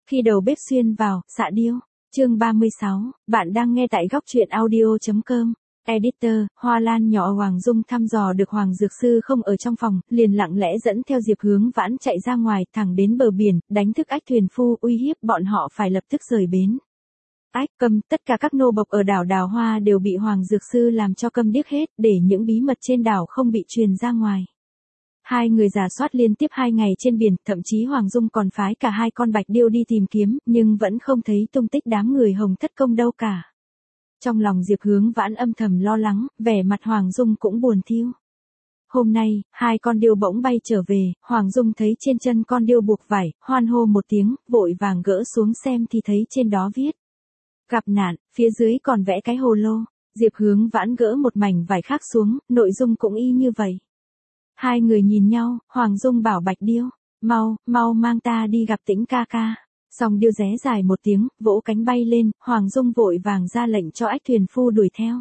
Khi đầu bếp xuyên vào, xạ điêu. Chương 36, bạn đang nghe tại góc truyện audio.com. Editor, Hoa Lan nhỏ Hoàng Dung thăm dò được Hoàng Dược Sư không ở trong phòng, liền lặng lẽ dẫn theo Diệp Hướng Vãn chạy ra ngoài, thẳng đến bờ biển, đánh thức ách thuyền phu, uy hiếp bọn họ phải lập tức rời bến. Ách câm, tất cả các nô bộc ở đảo Đào Hoa đều bị Hoàng Dược Sư làm cho câm điếc hết, để những bí mật trên đảo không bị truyền ra ngoài. Hai người rà soát liên tiếp 2 ngày trên biển, thậm chí Hoàng Dung còn phái cả 2 con bạch điêu đi tìm kiếm, nhưng vẫn không thấy tung tích đám người Hồng Thất Công đâu cả. Trong lòng Diệp Hướng Vãn âm thầm lo lắng, vẻ mặt Hoàng Dung cũng buồn thiu. Hôm nay, 2 con điêu bỗng bay trở về, Hoàng Dung thấy trên chân con điêu buộc vải, hoan hô một tiếng, vội vàng gỡ xuống xem thì thấy trên đó viết: gặp nạn, phía dưới còn vẽ cái hồ lô. Diệp Hướng Vãn gỡ một mảnh vải khác xuống, nội dung cũng y như vậy. Hai người nhìn nhau, Hoàng Dung bảo bạch điêu: mau mang ta đi gặp Tĩnh ca ca. Xong điêu ré dài một tiếng, vỗ cánh bay lên, Hoàng Dung vội vàng ra lệnh cho ách thuyền phu đuổi theo.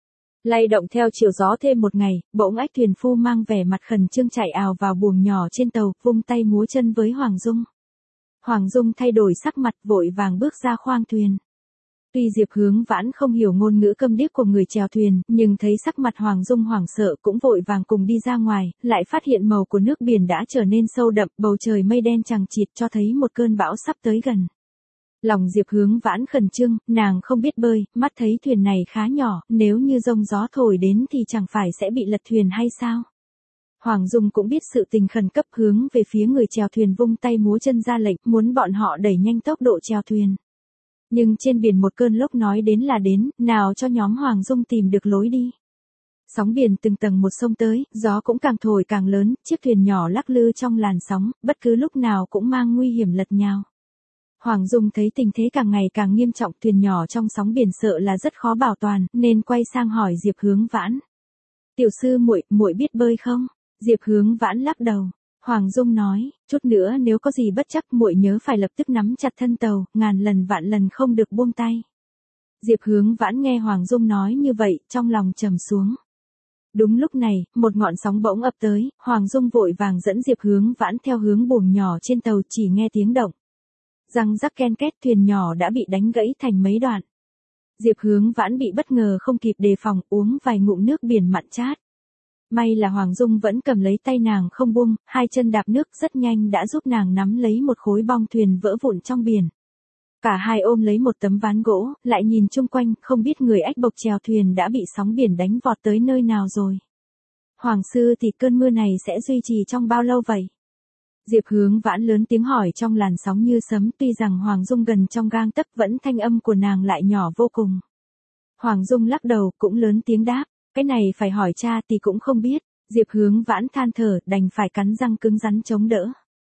Lay động theo chiều gió thêm một ngày, bỗng ách thuyền phu mang vẻ mặt khẩn trương chạy ào vào buồng nhỏ trên tàu, vung tay múa chân với Hoàng Dung. Hoàng Dung thay đổi sắc mặt, vội vàng bước ra khoang thuyền. Tuy Diệp Hướng Vãn không hiểu ngôn ngữ câm điếc của người chèo thuyền, nhưng thấy sắc mặt Hoàng Dung hoảng sợ cũng vội vàng cùng đi ra ngoài, lại phát hiện màu của nước biển đã trở nên sâu đậm, bầu trời mây đen chằng chịt cho thấy một cơn bão sắp tới gần. Lòng Diệp Hướng Vãn khẩn trương, nàng không biết bơi, mắt thấy thuyền này khá nhỏ, nếu như giông gió thổi đến thì chẳng phải sẽ bị lật thuyền hay sao? Hoàng Dung cũng biết sự tình khẩn cấp, hướng về phía người chèo thuyền vung tay múa chân ra lệnh, muốn bọn họ đẩy nhanh tốc độ chèo thuyền. Nhưng trên biển một cơn lốc nói đến là đến, nào cho nhóm Hoàng Dung tìm được lối đi. Sóng biển từng tầng một sông tới, gió cũng càng thổi càng lớn, chiếc thuyền nhỏ lắc lư trong làn sóng, bất cứ lúc nào cũng mang nguy hiểm lật nhào. Hoàng Dung thấy tình thế càng ngày càng nghiêm trọng, thuyền nhỏ trong sóng biển sợ là rất khó bảo toàn, nên quay sang hỏi Diệp Hướng Vãn: tiểu sư muội biết bơi không? Diệp Hướng Vãn lắc đầu. Hoàng Dung nói: chút nữa nếu có gì bất trắc muội nhớ phải lập tức nắm chặt thân tàu, ngàn lần vạn lần không được buông tay. Diệp Hướng Vãn nghe Hoàng Dung nói như vậy, trong lòng trầm xuống. Đúng lúc này, một ngọn sóng bỗng ập tới, Hoàng Dung vội vàng dẫn Diệp Hướng Vãn theo hướng buồng nhỏ trên tàu, chỉ nghe tiếng động răng rắc ken két, thuyền nhỏ đã bị đánh gãy thành mấy đoạn. Diệp Hướng Vãn bị bất ngờ không kịp đề phòng, uống vài ngụm nước biển mặn chát. May là Hoàng Dung vẫn cầm lấy tay nàng không buông, 2 chân đạp nước rất nhanh đã giúp nàng nắm lấy một khối bong thuyền vỡ vụn trong biển. Cả hai ôm lấy một tấm ván gỗ, lại nhìn chung quanh, không biết người ách bộc chèo thuyền đã bị sóng biển đánh vọt tới nơi nào rồi. Hoàng sư thì cơn mưa này sẽ duy trì trong bao lâu vậy? Diệp Hướng Vãn lớn tiếng hỏi trong làn sóng như sấm, tuy rằng Hoàng Dung gần trong gang tấc vẫn thanh âm của nàng lại nhỏ vô cùng. Hoàng Dung lắc đầu cũng lớn tiếng đáp: cái này phải hỏi cha thì cũng không biết. Diệp Hướng Vãn than thở, đành phải cắn răng cứng rắn chống đỡ.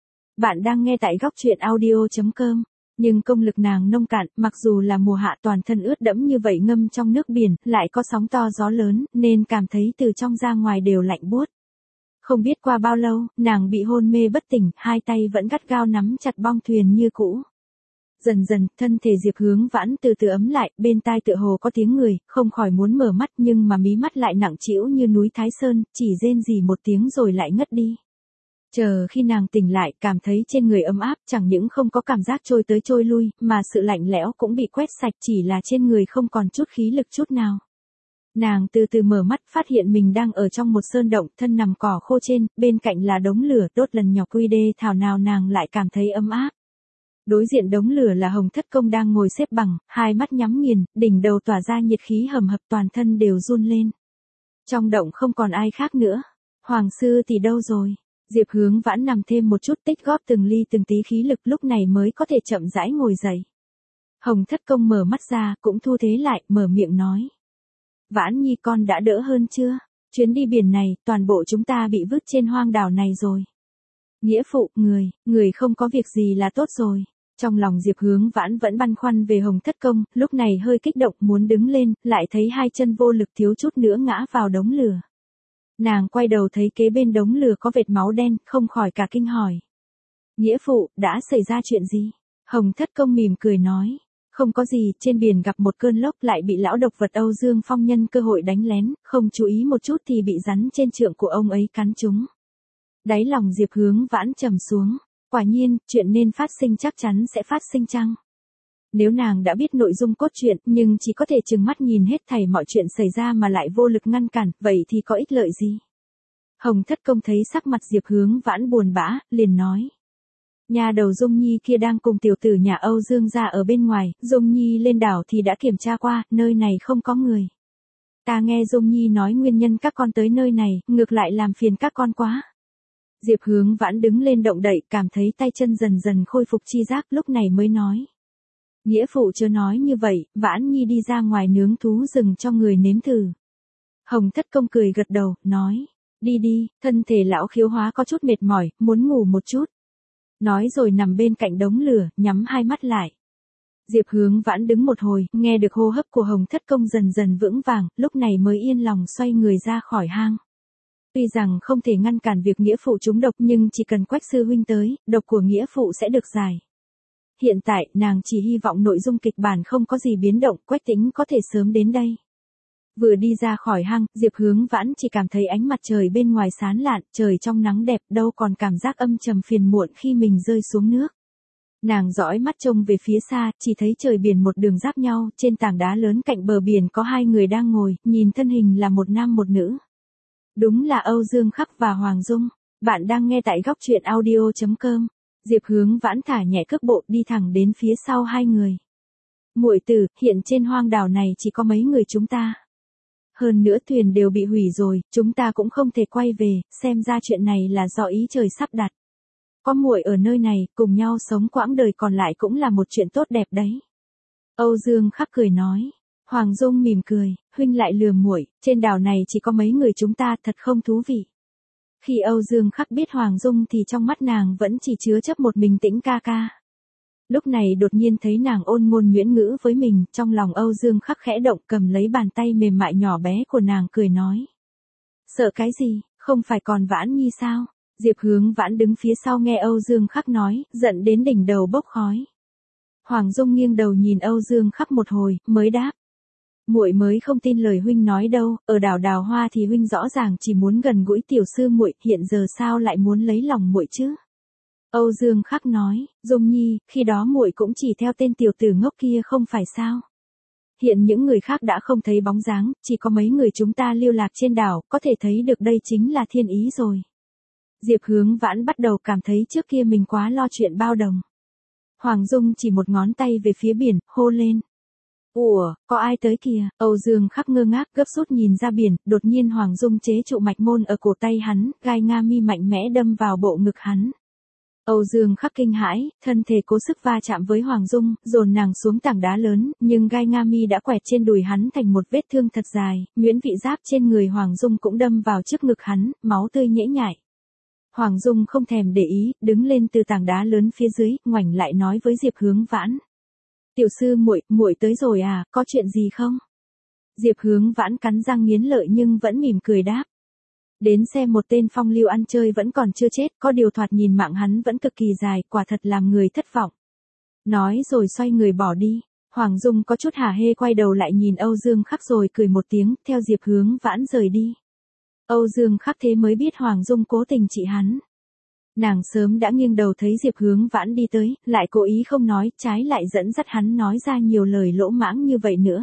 Bạn đang nghe tại góc truyện audio.com. Nhưng công lực nàng nông cạn, mặc dù là mùa hạ toàn thân ướt đẫm như vậy, ngâm trong nước biển, lại có sóng to gió lớn, nên cảm thấy từ trong ra ngoài đều lạnh buốt. Không biết qua bao lâu, nàng bị hôn mê bất tỉnh, 2 tay vẫn gắt gao nắm chặt bong thuyền như cũ. Dần dần, thân thể Diệp Hướng Vãn từ từ ấm lại, bên tai tựa hồ có tiếng người, không khỏi muốn mở mắt nhưng mà mí mắt lại nặng trĩu như núi Thái Sơn, chỉ rên rỉ một tiếng rồi lại ngất đi. Chờ khi nàng tỉnh lại, cảm thấy trên người ấm áp, chẳng những không có cảm giác trôi tới trôi lui, mà sự lạnh lẽo cũng bị quét sạch, chỉ là trên người không còn chút khí lực chút nào. Nàng từ từ mở mắt, phát hiện mình đang ở trong một sơn động, thân nằm cỏ khô trên, bên cạnh là đống lửa đốt lần nhỏ quy đê, thảo nào nàng lại cảm thấy ấm áp. Đối diện đống lửa là Hồng Thất Công đang ngồi xếp bằng, 2 mắt nhắm nghiền, đỉnh đầu tỏa ra nhiệt khí hầm hập, toàn thân đều run lên. Trong động không còn ai khác nữa. Hoàng sư thì đâu rồi? Diệp Hướng Vãn nằm thêm một chút, tích góp từng ly từng tí khí lực, lúc này mới có thể chậm rãi ngồi dậy. Hồng Thất Công mở mắt ra, cũng thu thế lại, mở miệng nói: Vãn nhi con đã đỡ hơn chưa? Chuyến đi biển này, toàn bộ chúng ta bị vứt trên hoang đảo này rồi. Nghĩa phụ, người không có việc gì là tốt rồi. Trong lòng Diệp Hướng Vãn vẫn băn khoăn về Hồng Thất Công, lúc này hơi kích động muốn đứng lên, lại thấy 2 chân vô lực thiếu chút nữa ngã vào đống lửa. Nàng quay đầu thấy kế bên đống lửa có vệt máu đen, không khỏi cả kinh hỏi: Nghĩa phụ, đã xảy ra chuyện gì? Hồng Thất Công mỉm cười nói: không có gì, trên biển gặp một cơn lốc, lại bị lão độc vật Âu Dương Phong nhân cơ hội đánh lén, không chú ý một chút thì bị rắn trên trượng của ông ấy cắn trúng. Đáy lòng Diệp Hướng Vãn trầm xuống. Quả nhiên, chuyện nên phát sinh chắc chắn sẽ phát sinh chăng? Nếu nàng đã biết nội dung cốt truyện nhưng chỉ có thể trừng mắt nhìn hết thảy mọi chuyện xảy ra mà lại vô lực ngăn cản, vậy thì có ích lợi gì? Hồng Thất Công thấy sắc mặt Diệp Hướng Vãn buồn bã, liền nói. Nhà đầu Dung Nhi kia đang cùng tiểu tử nhà Âu Dương gia ở bên ngoài, Dung Nhi lên đảo thì đã kiểm tra qua, nơi này không có người. Ta nghe Dung Nhi nói nguyên nhân các con tới nơi này, ngược lại làm phiền các con quá. Diệp Hướng Vãn đứng lên động đậy, cảm thấy tay chân dần dần khôi phục chi giác, lúc này mới nói. Nghĩa phụ chưa nói như vậy, Vãn Nhi đi ra ngoài nướng thú rừng cho người nếm thử. Hồng Thất Công cười gật đầu, nói. Đi đi, thân thể lão Khiếu Hóa có chút mệt mỏi, muốn ngủ một chút. Nói rồi nằm bên cạnh đống lửa, nhắm hai mắt lại. Diệp Hướng Vãn đứng một hồi, nghe được hô hấp của Hồng Thất Công dần dần vững vàng, lúc này mới yên lòng xoay người ra khỏi hang. Tuy rằng không thể ngăn cản việc nghĩa phụ trúng độc nhưng chỉ cần Quách sư huynh tới, độc của nghĩa phụ sẽ được giải. Hiện tại, nàng chỉ hy vọng nội dung kịch bản không có gì biến động, Quách Tĩnh có thể sớm đến đây. Vừa đi ra khỏi hang, Diệp Hướng Vãn chỉ cảm thấy ánh mặt trời bên ngoài sáng lạn, trời trong nắng đẹp, đâu còn cảm giác âm trầm phiền muộn khi mình rơi xuống nước. Nàng dõi mắt trông về phía xa, chỉ thấy trời biển một đường giáp nhau, trên tảng đá lớn cạnh bờ biển có hai người đang ngồi, nhìn thân hình là một nam một nữ. Đúng là Âu Dương Khắc và Hoàng Dung. Bạn đang nghe tại góc truyện audio.com. Diệp Hướng Vãn thả nhẹ cước bộ đi thẳng đến phía sau hai người. Muội tử, hiện trên hoang đảo này chỉ có mấy người chúng ta. Hơn nữa thuyền đều bị hủy rồi, chúng ta cũng không thể quay về, xem ra chuyện này là do ý trời sắp đặt. Có muội ở nơi này, cùng nhau sống quãng đời còn lại cũng là một chuyện tốt đẹp đấy. Âu Dương Khắc cười nói. Hoàng Dung mỉm cười, huynh lại lừa muội, trên đảo này chỉ có mấy người chúng ta, thật không thú vị. Khi Âu Dương Khắc biết Hoàng Dung thì trong mắt nàng vẫn chỉ chứa chấp một mình Tĩnh ca ca. Lúc này đột nhiên thấy nàng ôn ngôn nhuyễn ngữ với mình, trong lòng Âu Dương Khắc khẽ động, cầm lấy bàn tay mềm mại nhỏ bé của nàng cười nói. Sợ cái gì, không phải còn Vãn Nhi sao? Diệp Hướng Vãn đứng phía sau nghe Âu Dương Khắc nói, giận đến đỉnh đầu bốc khói. Hoàng Dung nghiêng đầu nhìn Âu Dương Khắc một hồi, mới đáp. Muội mới không tin lời huynh nói đâu, ở đảo Đào Hoa thì huynh rõ ràng chỉ muốn gần gũi tiểu sư muội, hiện giờ sao lại muốn lấy lòng muội chứ? Âu Dương Khắc nói, Dung Nhi, khi đó muội cũng chỉ theo tên tiểu tử ngốc kia không phải sao? Hiện những người khác đã không thấy bóng dáng, chỉ có mấy người chúng ta lưu lạc trên đảo, có thể thấy được đây chính là thiên ý rồi. Diệp Hướng Vãn bắt đầu cảm thấy trước kia mình quá lo chuyện bao đồng. Hoàng Dung chỉ một ngón tay về phía biển, hô lên. Ủa, có ai tới kìa? Âu Dương Khắc ngơ ngác gấp rút nhìn ra biển, đột nhiên Hoàng Dung chế trụ mạch môn ở cổ tay hắn, gai nga mi mạnh mẽ đâm vào bộ ngực hắn. Âu Dương Khắc kinh hãi, thân thể cố sức va chạm với Hoàng Dung, dồn nàng xuống tảng đá lớn, nhưng gai nga mi đã quẹt trên đùi hắn thành một vết thương thật dài, nhuyễn vị giáp trên người Hoàng Dung cũng đâm vào trước ngực hắn, máu tươi nhễ nhại. Hoàng Dung không thèm để ý, đứng lên từ tảng đá lớn phía dưới, ngoảnh lại nói với Diệp Hướng Vãn. Tiểu sư muội tới rồi à, có chuyện gì không? Diệp Hướng Vãn cắn răng nghiến lợi nhưng vẫn mỉm cười đáp. Đến xem một tên phong lưu ăn chơi vẫn còn chưa chết, có điều thoạt nhìn mạng hắn vẫn cực kỳ dài, quả thật làm người thất vọng. Nói rồi xoay người bỏ đi. Hoàng Dung có chút hả hê quay đầu lại nhìn Âu Dương Khắc rồi cười một tiếng, theo Diệp Hướng Vãn rời đi. Âu Dương Khắc thế mới biết Hoàng Dung cố tình trị hắn. Nàng sớm đã nghiêng đầu thấy Diệp Hướng Vãn đi tới, lại cố ý không nói, trái lại dẫn dắt hắn nói ra nhiều lời lỗ mãng như vậy nữa.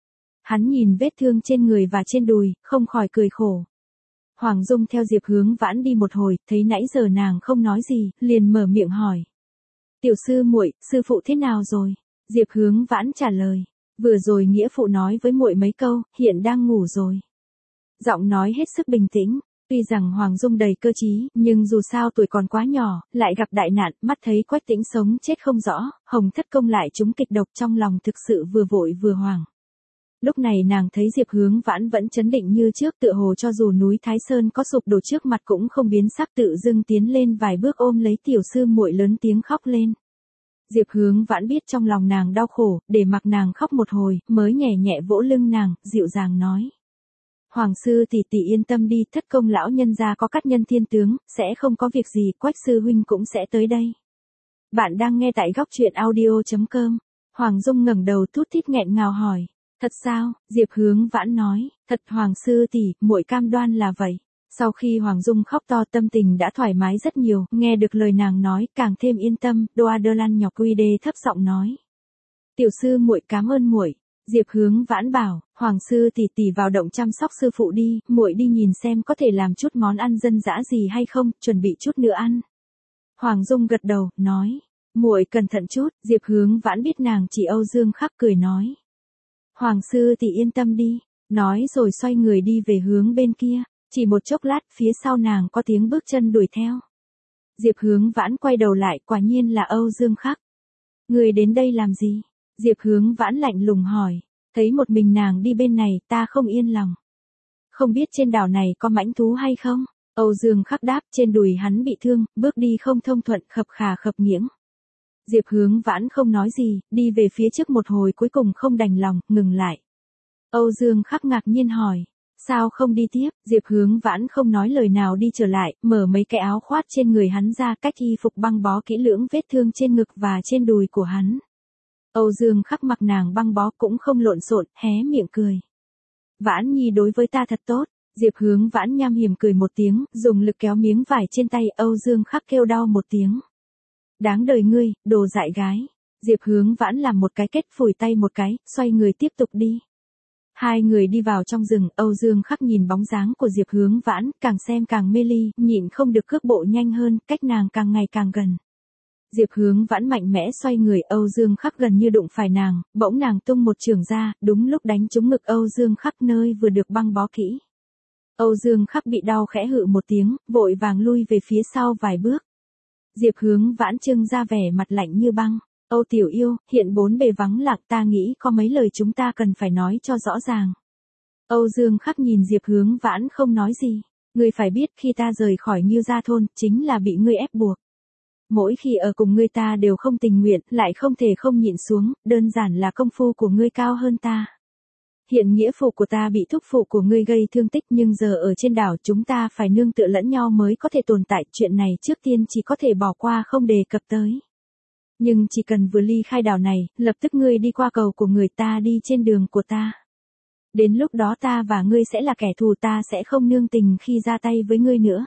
Hắn nhìn vết thương trên người và trên đùi, không khỏi cười khổ. Hoàng Dung theo Diệp Hướng Vãn đi một hồi, thấy nãy giờ nàng không nói gì, liền mở miệng hỏi. Tiểu sư muội, sư phụ thế nào rồi? Diệp Hướng Vãn trả lời. Vừa rồi nghĩa phụ nói với muội mấy câu, hiện đang ngủ rồi. Giọng nói hết sức bình tĩnh. Tuy rằng Hoàng Dung đầy cơ trí, nhưng dù sao tuổi còn quá nhỏ, lại gặp đại nạn, mắt thấy Quách Tĩnh sống chết không rõ, Hồng Thất Công lại trúng kịch độc, trong lòng thực sự vừa vội vừa hoảng. Lúc này nàng thấy Diệp Hướng Vãn vẫn chấn định như trước, tựa hồ cho dù núi Thái Sơn có sụp đổ trước mặt cũng không biến sắc, tự dưng tiến lên vài bước ôm lấy tiểu sư muội lớn tiếng khóc lên. Diệp Hướng Vãn biết trong lòng nàng đau khổ, để mặc nàng khóc một hồi, mới nhẹ nhẹ vỗ lưng nàng, dịu dàng nói. Hoàng sư tỷ tỷ yên tâm đi, Thất Công lão nhân gia có cát nhân thiên tướng, sẽ không có việc gì, Quách sư huynh cũng sẽ tới đây. Bạn đang nghe tại góc truyện audio.com. Hoàng Dung ngẩng đầu thút thít nghẹn ngào hỏi. Thật sao? Diệp Hướng Vãn nói. Thật Hoàng sư tỷ, muội cam đoan là vậy. Sau khi Hoàng Dung khóc to tâm tình đã thoải mái rất nhiều, nghe được lời nàng nói, càng thêm yên tâm, Đoa Đơ Lan nhỏ quy đê thấp giọng nói. Tiểu sư muội cảm ơn muội. Diệp Hướng Vãn bảo, Hoàng sư tỷ tỷ vào động chăm sóc sư phụ đi, muội đi nhìn xem có thể làm chút món ăn dân dã gì hay không, chuẩn bị chút nữa ăn. Hoàng Dung gật đầu, nói, muội cẩn thận chút. Diệp Hướng Vãn biết nàng chỉ Âu Dương Khắc, cười nói. Hoàng sư tỷ yên tâm đi, nói rồi xoay người đi về hướng bên kia, chỉ một chốc lát phía sau nàng có tiếng bước chân đuổi theo. Diệp Hướng Vãn quay đầu lại, quả nhiên là Âu Dương Khắc. Người đến đây làm gì? Diệp Hướng Vãn lạnh lùng hỏi, thấy một mình nàng đi bên này ta không yên lòng. Không biết trên đảo này có mãnh thú hay không? Âu Dương Khắc đáp, trên đùi hắn bị thương, bước đi không thông thuận, khập khà khập nghiễng. Diệp Hướng Vãn không nói gì, đi về phía trước một hồi cuối cùng không đành lòng, ngừng lại. Âu Dương Khắc ngạc nhiên hỏi, sao không đi tiếp? Diệp Hướng Vãn không nói lời nào đi trở lại, mở mấy cái áo khoác trên người hắn ra, cách y phục băng bó kỹ lưỡng vết thương trên ngực và trên đùi của hắn. Âu Dương Khắc mặc nàng băng bó cũng không lộn xộn, hé miệng cười. Vãn nhi đối với ta thật tốt. Diệp Hướng Vãn nham hiểm cười một tiếng, dùng lực kéo miếng vải trên tay. Âu Dương Khắc kêu đau một tiếng. Đáng đời ngươi, đồ dại gái. Diệp Hướng Vãn làm một cái kết, phủi tay một cái, xoay người tiếp tục đi. Hai người đi vào trong rừng, Âu Dương Khắc nhìn bóng dáng của Diệp Hướng Vãn, càng xem càng mê ly, nhịn không được cước bộ nhanh hơn, cách nàng càng ngày càng gần. Diệp Hướng Vãn mạnh mẽ xoay người, Âu Dương Khắc gần như đụng phải nàng, bỗng nàng tung một chưởng ra, đúng lúc đánh trúng ngực Âu Dương Khắc nơi vừa được băng bó kỹ. Âu Dương Khắc bị đau khẽ hự một tiếng, vội vàng lui về phía sau vài bước. Diệp Hướng Vãn trưng ra vẻ mặt lạnh như băng. Âu tiểu yêu, hiện bốn bề vắng lặng, ta nghĩ có mấy lời chúng ta cần phải nói cho rõ ràng. Âu Dương Khắc nhìn Diệp Hướng Vãn không nói gì. Ngươi phải biết khi ta rời khỏi Nhiêu Gia thôn, chính là bị ngươi ép buộc. Mỗi khi ở cùng ngươi ta đều không tình nguyện, lại không thể không nhịn xuống, đơn giản là công phu của ngươi cao hơn ta. Hiện nghĩa phụ của ta bị thúc phụ của ngươi gây thương tích, nhưng giờ ở trên đảo chúng ta phải nương tựa lẫn nhau mới có thể tồn tại, chuyện này trước tiên chỉ có thể bỏ qua không đề cập tới. Nhưng chỉ cần vừa ly khai đảo này, lập tức ngươi đi qua cầu của người ta đi trên đường của ta. Đến lúc đó ta và ngươi sẽ là kẻ thù, ta sẽ không nương tình khi ra tay với ngươi nữa.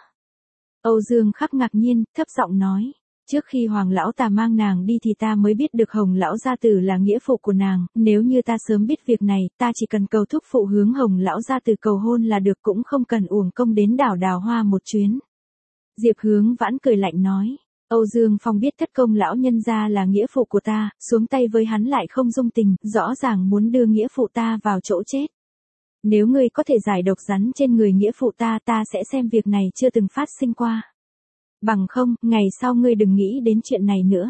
Âu Dương Khắc ngạc nhiên, thấp giọng nói. Trước khi Hoàng lão ta mang nàng đi thì ta mới biết được Hồng lão gia tử là nghĩa phụ của nàng, nếu như ta sớm biết việc này, ta chỉ cần cầu thúc phụ hướng Hồng lão gia tử cầu hôn là được, cũng không cần uổng công đến đảo Đào Hoa một chuyến. Diệp Hướng Vãn cười lạnh nói, Âu Dương Phong biết thất công lão nhân gia là nghĩa phụ của ta, xuống tay với hắn lại không dung tình, rõ ràng muốn đưa nghĩa phụ ta vào chỗ chết. Nếu ngươi có thể giải độc rắn trên người nghĩa phụ ta, ta sẽ xem việc này chưa từng phát sinh qua. Bằng không, ngày sau ngươi đừng nghĩ đến chuyện này nữa.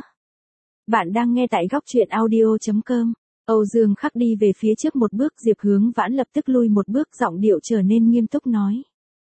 Bạn đang nghe tại góc truyện audio.com. Âu Dương Khắc đi về phía trước một bước, Diệp Hướng Vãn lập tức lui một bước, giọng điệu trở nên nghiêm túc nói.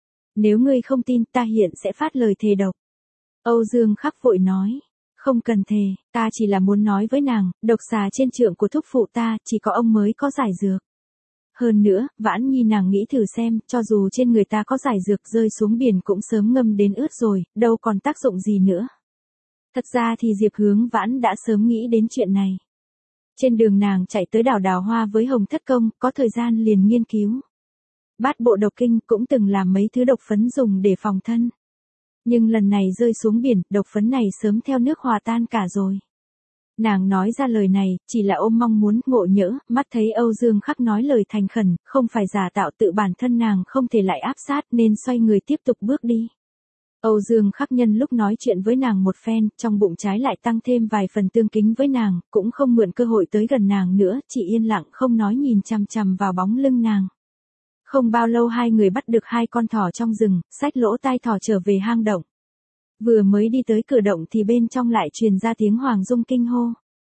Nếu ngươi không tin, ta hiện sẽ phát lời thề độc. Âu Dương Khắc vội nói. Không cần thề, ta chỉ là muốn nói với nàng, độc xà trên trượng của thúc phụ ta, chỉ có ông mới có giải dược. Hơn nữa, Vãn nhi nàng nghĩ thử xem, cho dù trên người ta có giải dược rơi xuống biển cũng sớm ngâm đến ướt rồi, đâu còn tác dụng gì nữa. Thật ra thì Diệp Hướng Vãn đã sớm nghĩ đến chuyện này. Trên đường nàng chạy tới đảo Đào Hoa với Hồng Thất Công, có thời gian liền nghiên cứu. Bát bộ độc kinh cũng từng làm mấy thứ độc phấn dùng để phòng thân. Nhưng lần này rơi xuống biển, độc phấn này sớm theo nước hòa tan cả rồi. Nàng nói ra lời này, chỉ là ôm mong muốn, ngộ nhỡ, mắt thấy Âu Dương Khắc nói lời thành khẩn, không phải giả tạo, tự bản thân nàng không thể lại áp sát nên xoay người tiếp tục bước đi. Âu Dương Khắc nhân lúc nói chuyện với nàng một phen, trong bụng trái lại tăng thêm vài phần tương kính với nàng, cũng không mượn cơ hội tới gần nàng nữa, chỉ yên lặng không nói, nhìn chằm chằm vào bóng lưng nàng. Không bao lâu hai người bắt được hai con thỏ trong rừng, xách lỗ tai thỏ trở về hang động. Vừa mới đi tới cửa động thì bên trong lại truyền ra tiếng Hoàng Dung kinh hô.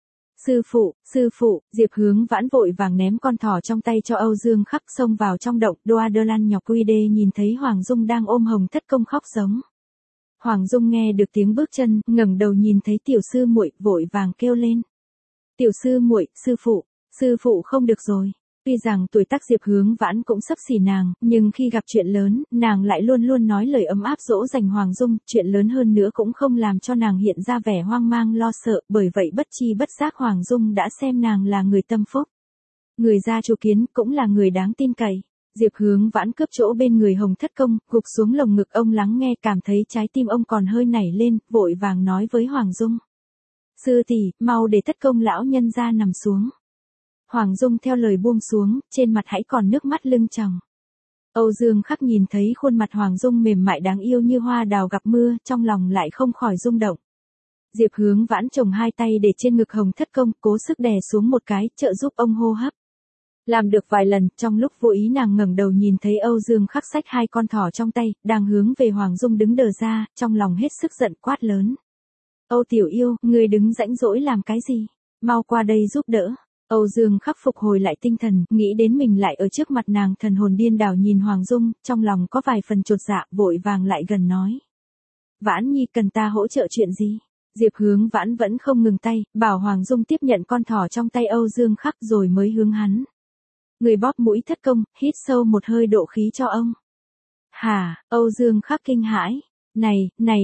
Sư phụ, Diệp Hướng Vãn vội vàng ném con thỏ trong tay cho Âu Dương Khắc, xông vào trong động. Đoa Đơ Lan nhỏ quy đê nhìn thấy Hoàng Dung đang ôm Hồng Thất Công khóc giống. Hoàng Dung nghe được tiếng bước chân, ngẩng đầu nhìn thấy tiểu sư muội, vội vàng kêu lên. Tiểu sư muội, sư phụ không được rồi. Tuy rằng tuổi tác Diệp Hướng Vãn cũng xấp xỉ nàng, nhưng khi gặp chuyện lớn, nàng lại luôn luôn nói lời ấm áp dỗ dành Hoàng Dung, chuyện lớn hơn nữa cũng không làm cho nàng hiện ra vẻ hoang mang lo sợ, bởi vậy bất chi bất giác Hoàng Dung đã xem nàng là người tâm phúc. Người gia chủ kiến cũng là người đáng tin cậy. Diệp Hướng Vãn cướp chỗ bên người Hồng Thất Công, gục xuống lồng ngực ông lắng nghe, cảm thấy trái tim ông còn hơi nảy lên, vội vàng nói với Hoàng Dung. Sư tỷ, mau để Thất Công lão nhân ra nằm xuống. Hoàng Dung theo lời buông xuống, trên mặt hãy còn nước mắt lưng tròng. Âu Dương Khắc nhìn thấy khuôn mặt Hoàng Dung mềm mại đáng yêu như hoa đào gặp mưa, trong lòng lại không khỏi rung động. Diệp Hướng Vãn chồng hai tay để trên ngực Hồng Thất Công, cố sức đè xuống một cái, trợ giúp ông hô hấp. Làm được vài lần, trong lúc vô ý nàng ngẩng đầu nhìn thấy Âu Dương Khắc xách hai con thỏ trong tay, đang hướng về Hoàng Dung đứng đờ ra, trong lòng hết sức giận quát lớn. Âu tiểu yêu, ngươi đứng rãnh rỗi làm cái gì? Mau qua đây giúp đỡ. Âu Dương Khắc phục hồi lại tinh thần, nghĩ đến mình lại ở trước mặt nàng, thần hồn điên đảo nhìn Hoàng Dung, trong lòng có vài phần chột dạ, vội vàng lại gần nói. Vãn Nhi cần ta hỗ trợ chuyện gì? Diệp Hướng Vãn vẫn không ngừng tay, bảo Hoàng Dung tiếp nhận con thỏ trong tay Âu Dương Khắc rồi mới hướng hắn. Người bóp mũi Thất Công, hít sâu một hơi độ khí cho ông. Hả, Âu Dương Khắc kinh hãi. Này.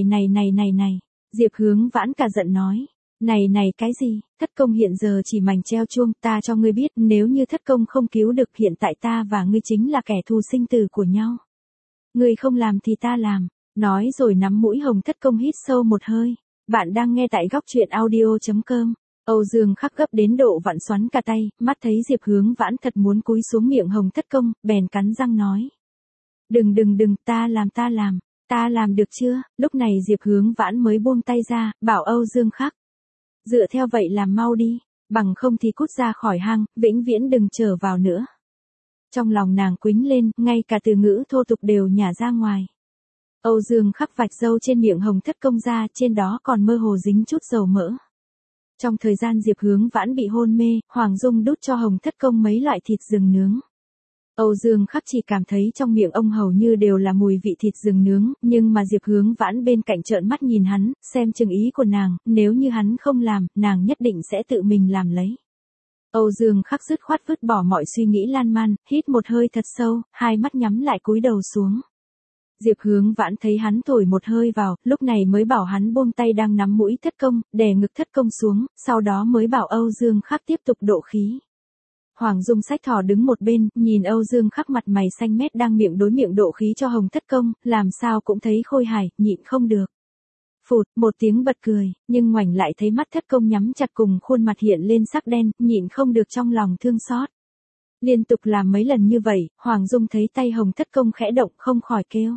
Diệp Hướng Vãn cả giận nói. Này cái gì, Thất Công hiện giờ chỉ mảnh treo chuông, ta cho ngươi biết, nếu như Thất Công không cứu được hiện tại ta và ngươi chính là kẻ thù sinh tử của nhau. Ngươi không làm thì ta làm, nói rồi nắm mũi Hồng Thất Công hít sâu một hơi. Bạn đang nghe tại góc truyện audio.com. Âu Dương Khắc gấp đến độ vặn xoắn cả tay, mắt thấy Diệp Hướng Vãn thật muốn cúi xuống miệng Hồng Thất Công, bèn cắn răng nói. Đừng, ta làm được chưa? Lúc này Diệp Hướng Vãn mới buông tay ra, bảo Âu Dương Khắc. Dựa theo vậy làm mau đi, bằng không thì cút ra khỏi hang, vĩnh viễn đừng trở vào nữa. Trong lòng nàng quýnh lên, ngay cả từ ngữ thô tục đều nhả ra ngoài. Âu Dương Khắc vạch râu trên miệng Hồng Thất Công ra, trên đó còn mơ hồ dính chút dầu mỡ. Trong thời gian Diệp Hướng Vãn bị hôn mê, Hoàng Dung đút cho Hồng Thất Công mấy loại thịt rừng nướng. Âu Dương Khắc chỉ cảm thấy trong miệng ông hầu như đều là mùi vị thịt rừng nướng, nhưng mà Diệp Hướng Vãn bên cạnh trợn mắt nhìn hắn, xem chừng ý của nàng, nếu như hắn không làm, nàng nhất định sẽ tự mình làm lấy. Âu Dương Khắc dứt khoát vứt bỏ mọi suy nghĩ lan man, hít một hơi thật sâu, hai mắt nhắm lại cúi đầu xuống. Diệp Hướng Vãn thấy hắn thổi một hơi vào, lúc này mới bảo hắn buông tay đang nắm mũi Thất Công, đè ngực Thất Công xuống, sau đó mới bảo Âu Dương Khắc tiếp tục độ khí. Hoàng Dung xách thỏ đứng một bên, nhìn Âu Dương Khắc mặt mày xanh mét đang miệng đối miệng độ khí cho Hồng Thất Công, làm sao cũng thấy khôi hài, nhịn không được. Phụt, một tiếng bật cười, nhưng ngoảnh lại thấy mắt Thất Công nhắm chặt cùng khuôn mặt hiện lên sắc đen, nhịn không được trong lòng thương xót. Liên tục làm mấy lần như vậy, Hoàng Dung thấy tay Hồng Thất Công khẽ động không khỏi kêu.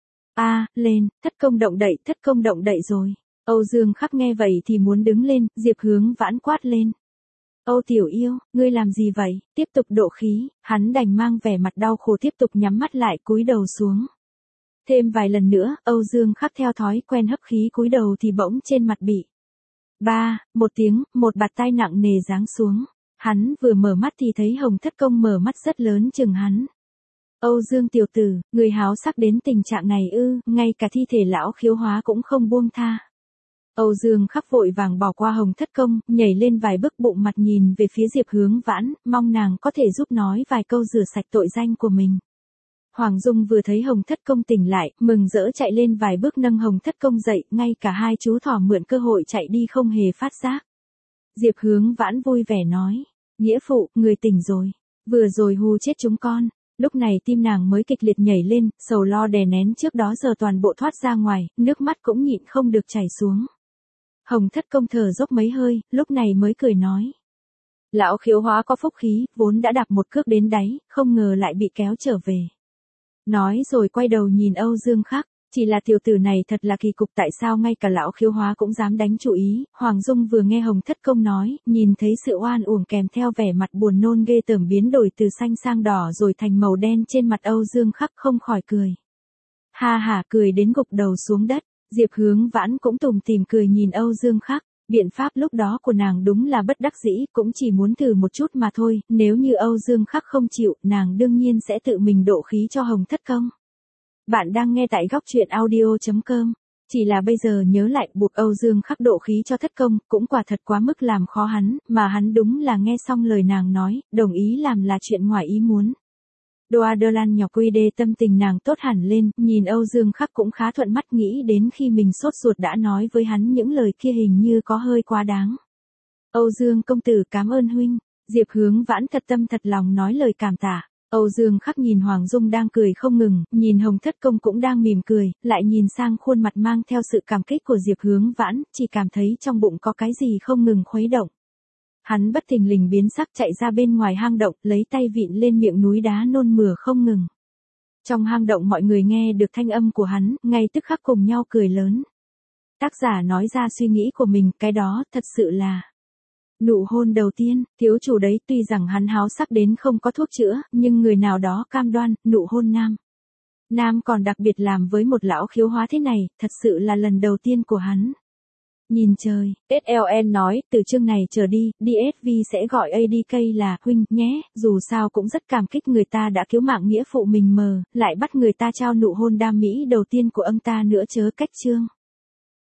Lên, Thất Công động đậy rồi. Âu Dương Khắc nghe vậy thì muốn đứng lên, Diệp Hướng Vãn quát lên. Âu tiểu yêu, ngươi làm gì vậy? Tiếp tục độ khí, hắn đành mang vẻ mặt đau khổ tiếp tục nhắm mắt lại cúi đầu xuống. Thêm vài lần nữa, Âu Dương Khắc theo thói quen hấp khí cúi đầu thì bỗng trên mặt bị. Một tiếng, một bạt tai nặng nề giáng xuống. Hắn vừa mở mắt thì thấy Hồng Thất Công mở mắt rất lớn chừng hắn. Âu Dương tiểu tử, người háo sắc đến tình trạng này ư, ngay cả thi thể lão Khiếu Hóa cũng không buông tha. Âu Dương Khắc vội vàng bỏ qua Hồng Thất Công, nhảy lên vài bước bụng mặt nhìn về phía Diệp Hướng Vãn, mong nàng có thể giúp nói vài câu rửa sạch tội danh của mình. Hoàng Dung vừa thấy Hồng Thất Công tỉnh lại, mừng rỡ chạy lên vài bước nâng Hồng Thất Công dậy, ngay cả hai chú thỏ mượn cơ hội chạy đi không hề phát giác. Diệp Hướng Vãn vui vẻ nói, nghĩa phụ, người tỉnh rồi, vừa rồi hù chết chúng con. Lúc này tim nàng mới kịch liệt nhảy lên, sầu lo đè nén trước đó giờ toàn bộ thoát ra ngoài, nước mắt cũng nhịn không được chảy xuống. Hồng Thất Công thở dốc mấy hơi, lúc này mới cười nói. Lão Khiếu Hóa có phúc khí, vốn đã đạp một cước đến đáy, không ngờ lại bị kéo trở về. Nói rồi quay đầu nhìn Âu Dương Khắc, chỉ là tiểu tử này thật là kỳ cục, tại sao ngay cả lão Khiếu Hóa cũng dám đánh chủ ý. Hoàng Dung vừa nghe Hồng Thất Công nói, nhìn thấy sự oan uổng kèm theo vẻ mặt buồn nôn ghê tởm biến đổi từ xanh sang đỏ rồi thành màu đen trên mặt Âu Dương Khắc không khỏi cười. Ha cười đến gục đầu xuống đất. Diệp Hướng Vãn cũng tủm tỉm cười nhìn Âu Dương Khắc, biện pháp lúc đó của nàng đúng là bất đắc dĩ, cũng chỉ muốn thử một chút mà thôi, nếu như Âu Dương Khắc không chịu, nàng đương nhiên sẽ tự mình độ khí cho Hồng Thất Công. Bạn đang nghe tại góc truyện audio.com, chỉ là bây giờ nhớ lại buộc Âu Dương Khắc độ khí cho Thất Công, cũng quả thật quá mức làm khó hắn, mà hắn đúng là nghe xong lời nàng nói, đồng ý làm là chuyện ngoài ý muốn. Đoa Đơ Lan nhỏ quy đê tâm tình nàng tốt hẳn lên, nhìn Âu Dương Khắc cũng khá thuận mắt, nghĩ đến khi mình sốt ruột đã nói với hắn những lời kia hình như có hơi quá đáng. Âu Dương công tử cảm ơn huynh, Diệp Hướng Vãn thật tâm thật lòng nói lời cảm tạ. Âu Dương Khắc nhìn Hoàng Dung đang cười không ngừng, nhìn Hồng Thất Công cũng đang mỉm cười, lại nhìn sang khuôn mặt mang theo sự cảm kích của Diệp Hướng Vãn, chỉ cảm thấy trong bụng có cái gì không ngừng khuấy động. Hắn bất thình lình biến sắc chạy ra bên ngoài hang động, lấy tay vịn lên miệng núi đá nôn mửa không ngừng. Trong hang động mọi người nghe được thanh âm của hắn, ngay tức khắc cùng nhau cười lớn. Tác giả nói ra suy nghĩ của mình, cái đó thật sự là nụ hôn đầu tiên. Thiếu chủ đấy tuy rằng hắn háo sắc đến không có thuốc chữa, nhưng người nào đó cam đoan, nụ hôn nam còn đặc biệt làm với một lão khiếu hóa thế này, thật sự là lần đầu tiên của hắn. Nhìn trời, SLN nói, từ chương này trở đi, DSV sẽ gọi ADK là huynh nhé, dù sao cũng rất cảm kích người ta đã cứu mạng nghĩa phụ mình mờ, lại bắt người ta trao nụ hôn đam mỹ đầu tiên của ông ta nữa chớ cách chương.